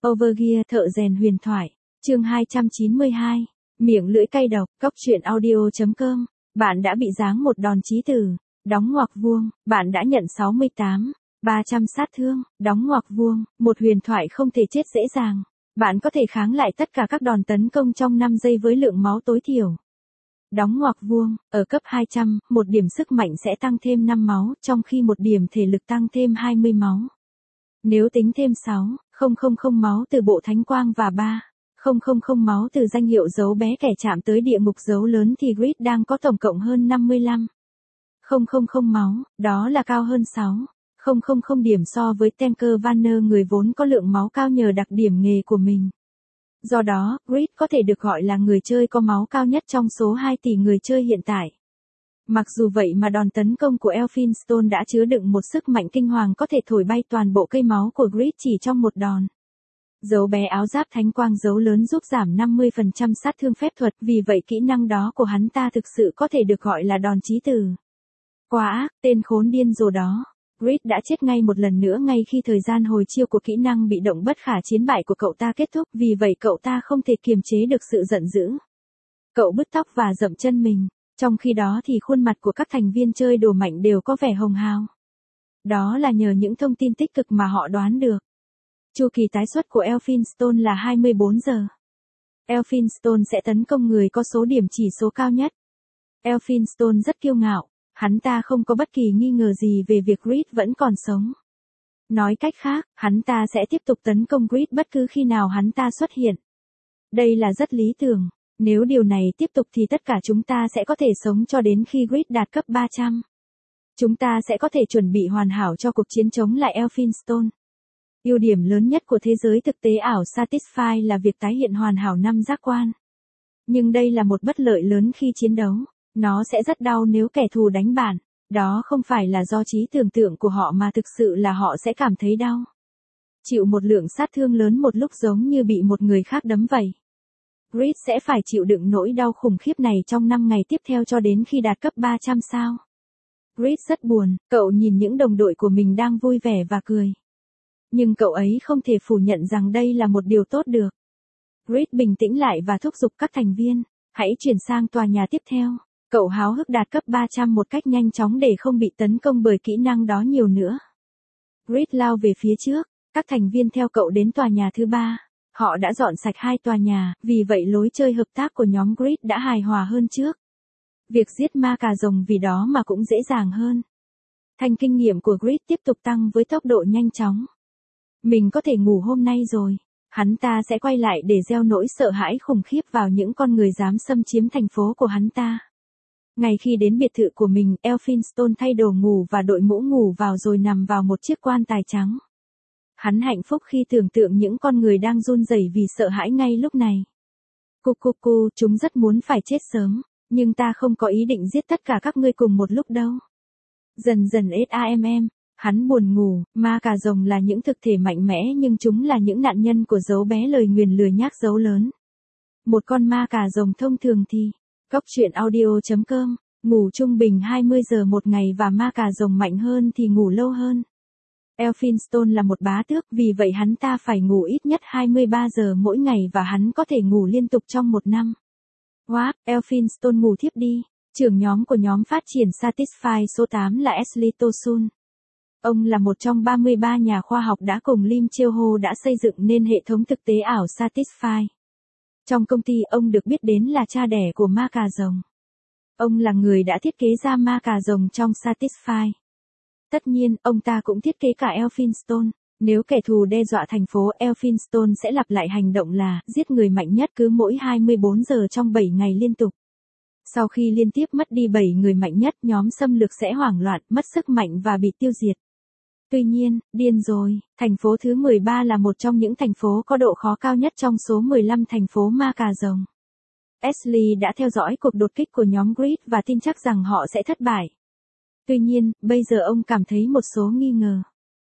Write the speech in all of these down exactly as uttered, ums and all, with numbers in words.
Overgear thợ rèn huyền thoại, chương hai trăm chín mươi hai, miệng lưỡi cay độc, cóc truyện audio chấm com, bạn đã bị giáng một đòn chí tử, đóng ngoặc vuông, bạn đã nhận sáu mươi tám, ba trăm sát thương, đóng ngoặc vuông, một huyền thoại không thể chết dễ dàng. Bạn có thể kháng lại tất cả các đòn tấn công trong năm giây với lượng máu tối thiểu. Đóng ngoặc vuông, ở cấp hai trăm, một điểm sức mạnh sẽ tăng thêm năm máu, trong khi một điểm thể lực tăng thêm hai mươi máu. Nếu tính thêm sáu nghìn máu từ bộ thánh quang và ba nghìn máu từ danh hiệu dấu bé kẻ chạm tới địa ngục dấu lớn thì Grid đang có tổng cộng hơn năm mươi lăm nghìn máu, đó là cao hơn sáu nghìn điểm so với Tanker Vanner, người vốn có lượng máu cao nhờ đặc điểm nghề của mình. Do đó, Grid có thể được gọi là người chơi có máu cao nhất trong số hai tỷ người chơi hiện tại. Mặc dù vậy mà đòn tấn công của Elphinstone đã chứa đựng một sức mạnh kinh hoàng có thể thổi bay toàn bộ cây máu của Grid chỉ trong một đòn. Dấu bé áo giáp thánh quang dấu lớn giúp giảm năm mươi phần trăm sát thương phép thuật, vì vậy kỹ năng đó của hắn ta thực sự có thể được gọi là đòn chí tử. Quá ác, tên khốn điên rồ đó. Grid đã chết ngay một lần nữa ngay khi thời gian hồi chiêu của kỹ năng bị động bất khả chiến bại của cậu ta kết thúc, vì vậy cậu ta không thể kiềm chế được sự giận dữ. Cậu bứt tóc và dậm chân mình. Trong khi đó thì khuôn mặt của các thành viên chơi đồ mạnh đều có vẻ hồng hào. Đó là nhờ những thông tin tích cực mà họ đoán được. Chu kỳ tái xuất của Elphinstone là hai mươi bốn giờ. Elphinstone sẽ tấn công người có số điểm chỉ số cao nhất. Elphinstone rất kiêu ngạo, hắn ta không có bất kỳ nghi ngờ gì về việc Grid vẫn còn sống. Nói cách khác, hắn ta sẽ tiếp tục tấn công Grid bất cứ khi nào hắn ta xuất hiện. Đây là rất lý tưởng. Nếu điều này tiếp tục thì tất cả chúng ta sẽ có thể sống cho đến khi Grid đạt cấp ba trăm. Chúng ta sẽ có thể chuẩn bị hoàn hảo cho cuộc chiến chống lại Elphinstone. Ưu điểm lớn nhất của thế giới thực tế ảo Satisfy là việc tái hiện hoàn hảo năm giác quan. Nhưng đây là một bất lợi lớn khi chiến đấu. Nó sẽ rất đau nếu kẻ thù đánh bạn. Đó không phải là do trí tưởng tượng của họ mà thực sự là họ sẽ cảm thấy đau. Chịu một lượng sát thương lớn một lúc giống như bị một người khác đấm vậy. Grid sẽ phải chịu đựng nỗi đau khủng khiếp này trong năm ngày tiếp theo cho đến khi đạt cấp ba trăm sao. Grid rất buồn, cậu nhìn những đồng đội của mình đang vui vẻ và cười. Nhưng cậu ấy không thể phủ nhận rằng đây là một điều tốt được. Grid bình tĩnh lại và thúc giục các thành viên, hãy chuyển sang tòa nhà tiếp theo. Cậu háo hức đạt cấp ba trăm một cách nhanh chóng để không bị tấn công bởi kỹ năng đó nhiều nữa. Grid lao về phía trước, các thành viên theo cậu đến tòa nhà thứ ba. Họ đã dọn sạch hai tòa nhà, vì vậy lối chơi hợp tác của nhóm Grid đã hài hòa hơn trước. Việc giết ma cà rồng vì đó mà cũng dễ dàng hơn. Thanh kinh nghiệm của Grid tiếp tục tăng với tốc độ nhanh chóng. Mình có thể ngủ hôm nay rồi. Hắn ta sẽ quay lại để gieo nỗi sợ hãi khủng khiếp vào những con người dám xâm chiếm thành phố của hắn ta. Ngay khi đến biệt thự của mình, Elphinstone thay đồ ngủ và đội mũ ngủ vào rồi nằm vào một chiếc quan tài trắng. Hắn hạnh phúc khi tưởng tượng những con người đang run rẩy vì sợ hãi ngay lúc này. Cu cu cu, chúng rất muốn phải chết sớm, nhưng ta không có ý định giết tất cả các ngươi cùng một lúc đâu. Dần dần SAMM, hắn buồn ngủ, ma cà rồng là những thực thể mạnh mẽ nhưng chúng là những nạn nhân của dấu bé lời nguyền lừa nhác dấu lớn. Một con ma cà rồng thông thường thì, cóc truyện audio chấm com, ngủ trung bình hai mươi giờ một ngày và ma cà rồng mạnh hơn thì ngủ lâu hơn. Elphinstone là một bá tước, vì vậy hắn ta phải ngủ ít nhất hai mươi ba giờ mỗi ngày và hắn có thể ngủ liên tục trong một năm. Wow, Elphinstone ngủ thiếp đi. Trưởng nhóm của nhóm phát triển Satisfy số tám là Ashley Tosun. Ông là một trong ba mươi ba nhà khoa học đã cùng Lim Cheo-ho đã xây dựng nên hệ thống thực tế ảo Satisfy. Trong công ty ông được biết đến là cha đẻ của ma cà rồng. Ông là người đã thiết kế ra ma cà rồng trong Satisfy. Tất nhiên, ông ta cũng thiết kế cả Elphinstone. Nếu kẻ thù đe dọa thành phố, Elphinstone sẽ lặp lại hành động là giết người mạnh nhất cứ mỗi hai mươi bốn giờ trong bảy ngày liên tục. Sau khi liên tiếp mất đi bảy người mạnh nhất, nhóm xâm lược sẽ hoảng loạn, mất sức mạnh và bị tiêu diệt. Tuy nhiên, điên rồi, thành phố thứ mười ba là một trong những thành phố có độ khó cao nhất trong số mười lăm thành phố ma cà rồng. Ashley đã theo dõi cuộc đột kích của nhóm Grid và tin chắc rằng họ sẽ thất bại. Tuy nhiên, bây giờ ông cảm thấy một số nghi ngờ.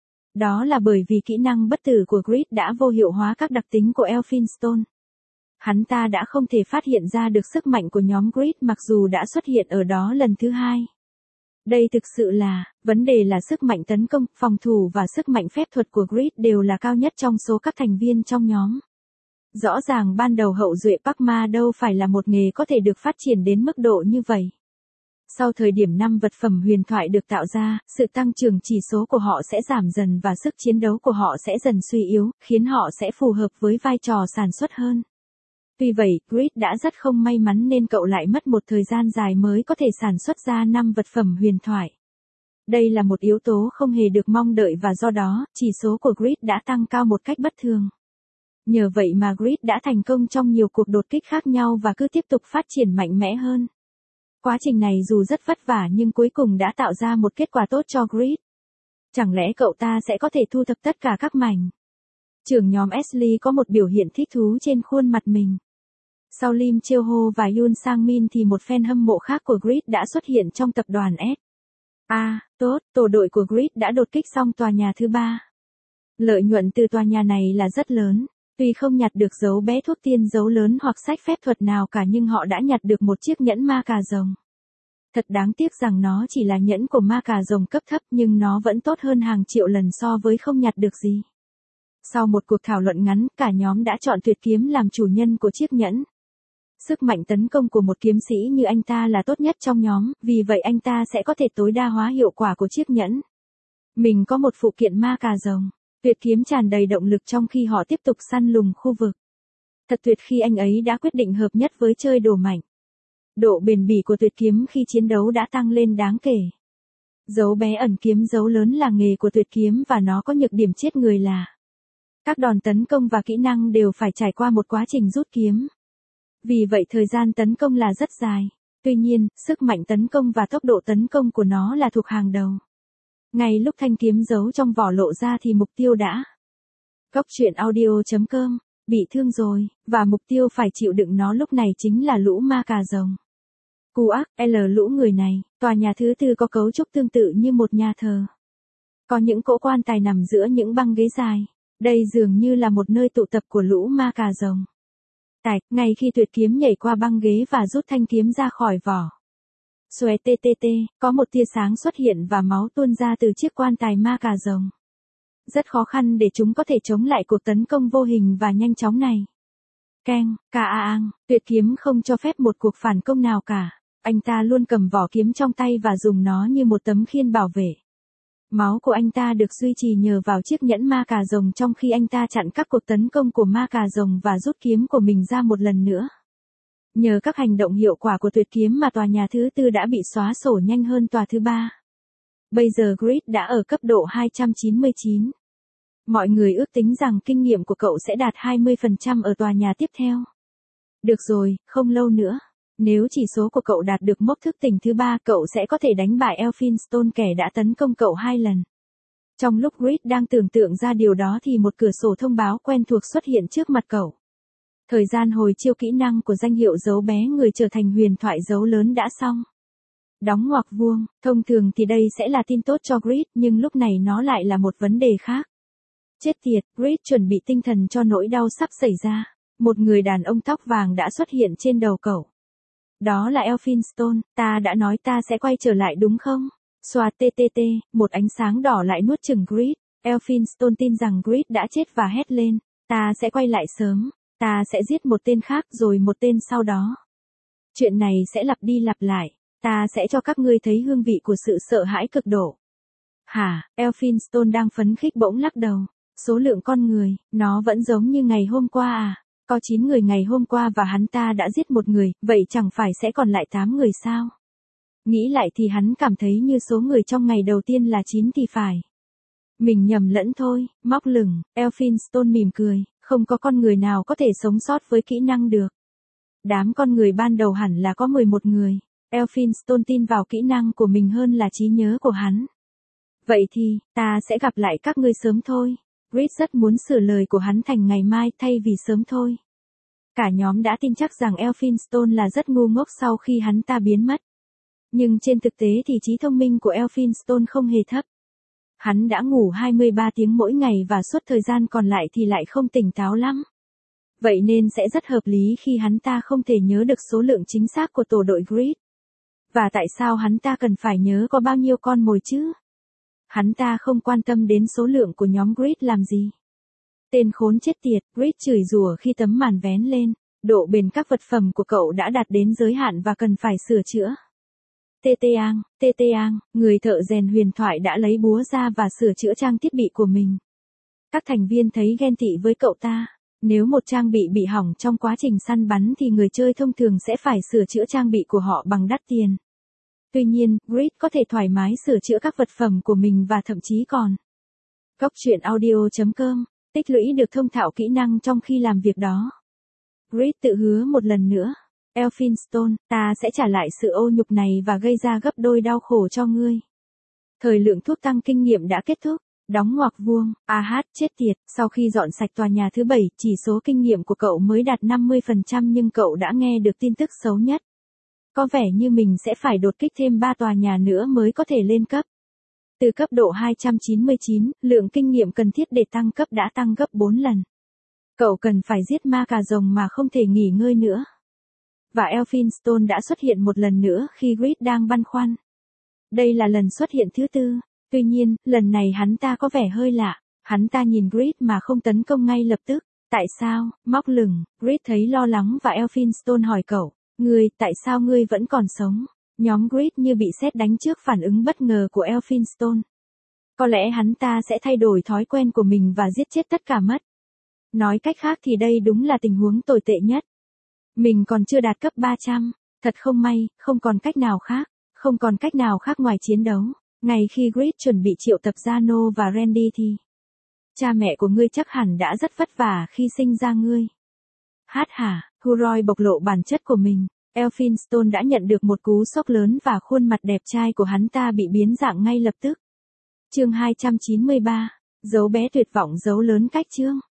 Đó là bởi vì kỹ năng bất tử của Grid đã vô hiệu hóa các đặc tính của Elphinstone. Hắn ta đã không thể phát hiện ra được sức mạnh của nhóm Grid mặc dù đã xuất hiện ở đó lần thứ hai. Đây thực sự là, vấn đề là sức mạnh tấn công, phòng thủ và sức mạnh phép thuật của Grid đều là cao nhất trong số các thành viên trong nhóm. Rõ ràng ban đầu hậu duệ Park Ma đâu phải là một nghề có thể được phát triển đến mức độ như vậy. Sau thời điểm năm vật phẩm huyền thoại được tạo ra, sự tăng trưởng chỉ số của họ sẽ giảm dần và sức chiến đấu của họ sẽ dần suy yếu, khiến họ sẽ phù hợp với vai trò sản xuất hơn. Tuy vậy, Grid đã rất không may mắn nên cậu lại mất một thời gian dài mới có thể sản xuất ra năm vật phẩm huyền thoại. Đây là một yếu tố không hề được mong đợi và do đó, chỉ số của Grid đã tăng cao một cách bất thường. Nhờ vậy mà Grid đã thành công trong nhiều cuộc đột kích khác nhau và cứ tiếp tục phát triển mạnh mẽ hơn. Quá trình này dù rất vất vả nhưng cuối cùng đã tạo ra một kết quả tốt cho Grid. Chẳng lẽ cậu ta sẽ có thể thu thập tất cả các mảnh? Trưởng nhóm Ashley có một biểu hiện thích thú trên khuôn mặt mình. Sau Lim Cheo-ho và Yoon Sang-min thì một fan hâm mộ khác của Grid đã xuất hiện trong tập đoàn S. À, tốt, tổ đội của Grid đã đột kích xong tòa nhà thứ ba. Lợi nhuận từ tòa nhà này là rất lớn. Tuy không nhặt được dấu bé thuốc tiên dấu lớn hoặc sách phép thuật nào cả nhưng họ đã nhặt được một chiếc nhẫn ma cà rồng. Thật đáng tiếc rằng nó chỉ là nhẫn của ma cà rồng cấp thấp nhưng nó vẫn tốt hơn hàng triệu lần so với không nhặt được gì. Sau một cuộc thảo luận ngắn, cả nhóm đã chọn tuyệt kiếm làm chủ nhân của chiếc nhẫn. Sức mạnh tấn công của một kiếm sĩ như anh ta là tốt nhất trong nhóm, vì vậy anh ta sẽ có thể tối đa hóa hiệu quả của chiếc nhẫn. Mình có một phụ kiện ma cà rồng. Tuyệt kiếm tràn đầy động lực trong khi họ tiếp tục săn lùng khu vực. Thật tuyệt khi anh ấy đã quyết định hợp nhất với chơi đồ mạnh. Độ bền bỉ của tuyệt kiếm khi chiến đấu đã tăng lên đáng kể. Dấu bé ẩn kiếm dấu lớn là nghề của tuyệt kiếm và nó có nhược điểm chết người là các đòn tấn công và kỹ năng đều phải trải qua một quá trình rút kiếm. Vì vậy thời gian tấn công là rất dài. Tuy nhiên, sức mạnh tấn công và tốc độ tấn công của nó là thuộc hàng đầu. Ngay lúc thanh kiếm giấu trong vỏ lộ ra thì mục tiêu đã. Góc truyện audio chấm com, bị thương rồi, và mục tiêu phải chịu đựng nó lúc này chính là lũ ma cà rồng. Cú ác, L lũ người này, tòa nhà thứ tư có cấu trúc tương tự như một nhà thờ. Có những cỗ quan tài nằm giữa những băng ghế dài. Đây dường như là một nơi tụ tập của lũ ma cà rồng. Tạch, ngay khi tuyệt kiếm nhảy qua băng ghế và rút thanh kiếm ra khỏi vỏ. Xoẹt tê tê tê, có một tia sáng xuất hiện và máu tuôn ra từ chiếc quan tài ma cà rồng. Rất khó khăn để chúng có thể chống lại cuộc tấn công vô hình và nhanh chóng này. Keng, ca a ang, tuyệt kiếm không cho phép một cuộc phản công nào cả. Anh ta luôn cầm vỏ kiếm trong tay và dùng nó như một tấm khiên bảo vệ. Máu của anh ta được duy trì nhờ vào chiếc nhẫn ma cà rồng trong khi anh ta chặn các cuộc tấn công của ma cà rồng và rút kiếm của mình ra một lần nữa. Nhờ các hành động hiệu quả của tuyệt kiếm mà tòa nhà thứ tư đã bị xóa sổ nhanh hơn tòa thứ ba. Bây giờ Grid đã ở cấp độ hai trăm chín mươi chín. Mọi người ước tính rằng kinh nghiệm của cậu sẽ đạt hai mươi phần trăm ở tòa nhà tiếp theo. Được rồi, không lâu nữa. Nếu chỉ số của cậu đạt được mốc thức tỉnh thứ ba, cậu sẽ có thể đánh bại Elphinstone kẻ đã tấn công cậu hai lần. Trong lúc Grid đang tưởng tượng ra điều đó thì một cửa sổ thông báo quen thuộc xuất hiện trước mặt cậu. Thời gian hồi chiêu kỹ năng của danh hiệu dấu bé người trở thành huyền thoại dấu lớn đã xong. Đóng ngoặc vuông, thông thường thì đây sẽ là tin tốt cho Grid, nhưng lúc này nó lại là một vấn đề khác. Chết tiệt, Grid chuẩn bị tinh thần cho nỗi đau sắp xảy ra. Một người đàn ông tóc vàng đã xuất hiện trên đầu cậu. Đó là Elphinstone, ta đã nói ta sẽ quay trở lại đúng không? Xoa tê tê tê, một ánh sáng đỏ lại nuốt chửng Grid. Elphinstone tin rằng Grid đã chết và hét lên. Ta sẽ quay lại sớm. Ta sẽ giết một tên khác rồi một tên sau đó. Chuyện này sẽ lặp đi lặp lại. Ta sẽ cho các ngươi thấy hương vị của sự sợ hãi cực độ. Hả, Elphinstone đang phấn khích bỗng lắc đầu. Số lượng con người, nó vẫn giống như ngày hôm qua à? Có chín người ngày hôm qua và hắn ta đã giết một người, vậy chẳng phải sẽ còn lại tám người sao? Nghĩ lại thì hắn cảm thấy như số người trong ngày đầu tiên là chín thì phải. Mình nhầm lẫn thôi, móc lửng, Elphinstone mỉm cười, không có con người nào có thể sống sót với kỹ năng được. Đám con người ban đầu hẳn là có mười một người. Elphinstone tin vào kỹ năng của mình hơn là trí nhớ của hắn. Vậy thì, ta sẽ gặp lại các ngươi sớm thôi. Grid rất muốn sửa lời của hắn thành ngày mai thay vì sớm thôi. Cả nhóm đã tin chắc rằng Elphinstone là rất ngu ngốc sau khi hắn ta biến mất. Nhưng trên thực tế thì trí thông minh của Elphinstone không hề thấp. Hắn đã ngủ hai mươi ba tiếng mỗi ngày và suốt thời gian còn lại thì lại không tỉnh táo lắm. Vậy nên sẽ rất hợp lý khi hắn ta không thể nhớ được số lượng chính xác của tổ đội Grid. Và tại sao hắn ta cần phải nhớ có bao nhiêu con mồi chứ? Hắn ta không quan tâm đến số lượng của nhóm Grid làm gì. Tên khốn chết tiệt, Grid chửi rủa khi tấm màn vén lên. Độ bền các vật phẩm của cậu đã đạt đến giới hạn và cần phải sửa chữa. Tê Tê Ang, Tê Tê Ang, người thợ rèn huyền thoại đã lấy búa ra và sửa chữa trang thiết bị của mình. Các thành viên thấy ghen tị với cậu ta. Nếu một trang bị bị hỏng trong quá trình săn bắn thì người chơi thông thường sẽ phải sửa chữa trang bị của họ bằng đắt tiền. Tuy nhiên, Grid có thể thoải mái sửa chữa các vật phẩm của mình và thậm chí còn. Góc truyện audio chấm com, tích lũy được thông thạo kỹ năng trong khi làm việc đó. Grid tự hứa một lần nữa. Elphinstone, ta sẽ trả lại sự ô nhục này và gây ra gấp đôi đau khổ cho ngươi. Thời lượng thuốc tăng kinh nghiệm đã kết thúc. Đóng ngoặc vuông, a hát chết tiệt, sau khi dọn sạch tòa nhà thứ bảy, chỉ số kinh nghiệm của cậu mới đạt năm mươi phần trăm nhưng cậu đã nghe được tin tức xấu nhất. Có vẻ như mình sẽ phải đột kích thêm ba tòa nhà nữa mới có thể lên cấp. Từ cấp độ hai trăm chín mươi chín, lượng kinh nghiệm cần thiết để tăng cấp đã tăng gấp bốn lần. Cậu cần phải giết ma cà rồng mà không thể nghỉ ngơi nữa. Và Elphinstone đã xuất hiện một lần nữa khi Grid đang băn khoăn. Đây là lần xuất hiện thứ tư. Tuy nhiên, lần này hắn ta có vẻ hơi lạ. Hắn ta nhìn Grid mà không tấn công ngay lập tức. Tại sao? Móc lửng, Grid thấy lo lắng và Elphinstone hỏi cậu. Ngươi, tại sao ngươi vẫn còn sống? Nhóm Grid như bị sét đánh trước phản ứng bất ngờ của Elphinstone. Có lẽ hắn ta sẽ thay đổi thói quen của mình và giết chết tất cả mất. Nói cách khác thì đây đúng là tình huống tồi tệ nhất. Mình còn chưa đạt cấp ba trăm. Thật không may, không còn cách nào khác. Không còn cách nào khác ngoài chiến đấu. Ngay khi Grid chuẩn bị triệu tập Zano và Randy thì cha mẹ của ngươi chắc hẳn đã rất vất vả khi sinh ra ngươi. Hát hả, Huroy bộc lộ bản chất của mình. Elphinstone đã nhận được một cú sốc lớn và khuôn mặt đẹp trai của hắn ta bị biến dạng ngay lập tức. Chương hai trăm chín mươi ba, dấu bé tuyệt vọng dấu lớn cách chương.